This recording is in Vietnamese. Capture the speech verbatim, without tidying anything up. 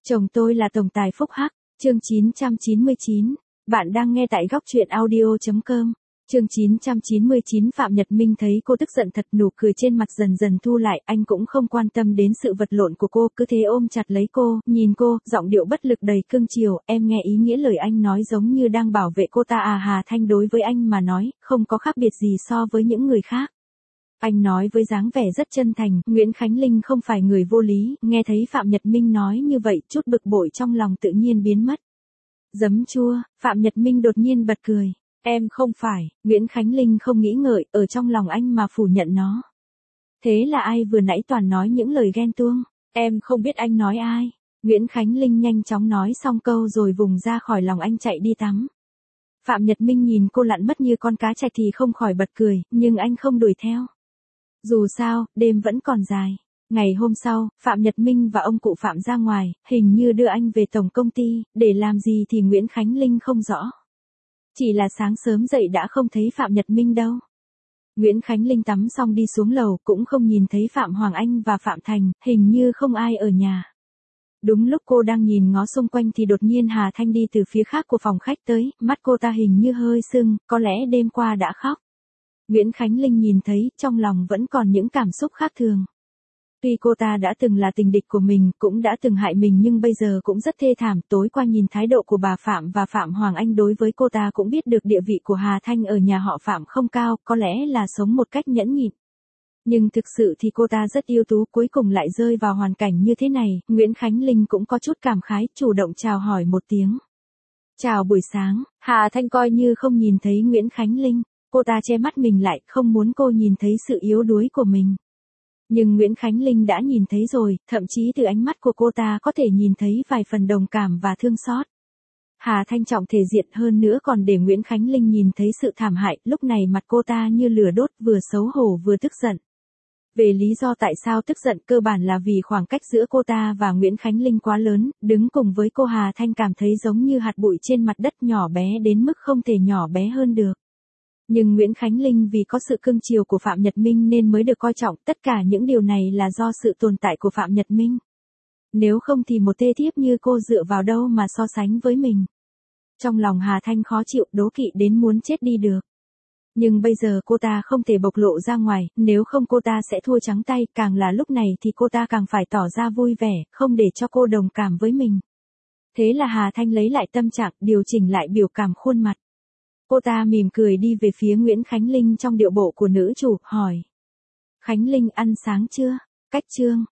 Chồng tôi là tổng tài phúc hắc, chương chín trăm chín mươi chín. Bạn đang nghe tại góc truyện audio chấm com. Chương chín trăm chín mươi chín. Phạm Nhật Minh thấy cô tức giận thật, nụ cười trên mặt dần dần thu lại, anh cũng không quan tâm đến sự vật lộn của cô, cứ thế ôm chặt lấy cô, nhìn cô, giọng điệu bất lực đầy cương chiều. Em nghe ý nghĩa lời anh nói giống như đang bảo vệ cô ta à? Hà Thanh đối với anh mà nói, không có khác biệt gì so với những người khác. Anh nói với dáng vẻ rất chân thành. Nguyễn Khánh Linh không phải người vô lý, nghe thấy Phạm Nhật Minh nói như vậy, chút bực bội trong lòng tự nhiên biến mất. Giấm chua, Phạm Nhật Minh đột nhiên bật cười. Em không phải, Nguyễn Khánh Linh không nghĩ ngợi, ở trong lòng anh mà phủ nhận nó. Thế là ai vừa nãy toàn nói những lời ghen tuông? Em không biết anh nói ai. Nguyễn Khánh Linh nhanh chóng nói xong câu rồi vùng ra khỏi lòng anh chạy đi tắm. Phạm Nhật Minh nhìn cô lặn mất như con cá trạch thì không khỏi bật cười, nhưng anh không đuổi theo. Dù sao, đêm vẫn còn dài. Ngày hôm sau, Phạm Nhật Minh và ông cụ Phạm ra ngoài, hình như đưa anh về tổng công ty, để làm gì thì Nguyễn Khánh Linh không rõ. Chỉ là sáng sớm dậy đã không thấy Phạm Nhật Minh đâu. Nguyễn Khánh Linh tắm xong đi xuống lầu cũng không nhìn thấy Phạm Hoàng Anh và Phạm Thành, hình như không ai ở nhà. Đúng lúc cô đang nhìn ngó xung quanh thì đột nhiên Hà Thanh đi từ phía khác của phòng khách tới, mắt cô ta hình như hơi sưng, có lẽ đêm qua đã khóc. Nguyễn Khánh Linh nhìn thấy, trong lòng vẫn còn những cảm xúc khác thường. Tuy cô ta đã từng là tình địch của mình, cũng đã từng hại mình nhưng bây giờ cũng rất thê thảm. Tối qua nhìn thái độ của bà Phạm và Phạm Hoàng Anh đối với cô ta cũng biết được địa vị của Hà Thanh ở nhà họ Phạm không cao, có lẽ là sống một cách nhẫn nhịn. Nhưng thực sự thì cô ta rất ưu tú, cuối cùng lại rơi vào hoàn cảnh như thế này. Nguyễn Khánh Linh cũng có chút cảm khái, chủ động chào hỏi một tiếng. Chào buổi sáng. Hà Thanh coi như không nhìn thấy Nguyễn Khánh Linh. Cô ta che mắt mình lại, không muốn cô nhìn thấy sự yếu đuối của mình. Nhưng Nguyễn Khánh Linh đã nhìn thấy rồi, thậm chí từ ánh mắt của cô ta có thể nhìn thấy vài phần đồng cảm và thương xót. Hà Thanh trọng thể diện hơn nữa còn để Nguyễn Khánh Linh nhìn thấy sự thảm hại, lúc này mặt cô ta như lửa đốt, vừa xấu hổ vừa tức giận. Về lý do tại sao tức giận, cơ bản là vì khoảng cách giữa cô ta và Nguyễn Khánh Linh quá lớn, đứng cùng với cô Hà Thanh cảm thấy giống như hạt bụi trên mặt đất, nhỏ bé đến mức không thể nhỏ bé hơn được. Nhưng Nguyễn Khánh Linh vì có sự cưng chiều của Phạm Nhật Minh nên mới được coi trọng, tất cả những điều này là do sự tồn tại của Phạm Nhật Minh. Nếu không thì một tê thiếp như cô dựa vào đâu mà so sánh với mình. Trong lòng Hà Thanh khó chịu, đố kỵ đến muốn chết đi được. Nhưng bây giờ cô ta không thể bộc lộ ra ngoài, nếu không cô ta sẽ thua trắng tay, càng là lúc này thì cô ta càng phải tỏ ra vui vẻ, không để cho cô đồng cảm với mình. Thế là Hà Thanh lấy lại tâm trạng, điều chỉnh lại biểu cảm khuôn mặt. Cô ta mỉm cười đi về phía Nguyễn Khánh Linh trong điệu bộ của nữ chủ, hỏi. Khánh Linh ăn sáng chưa? Cách chương.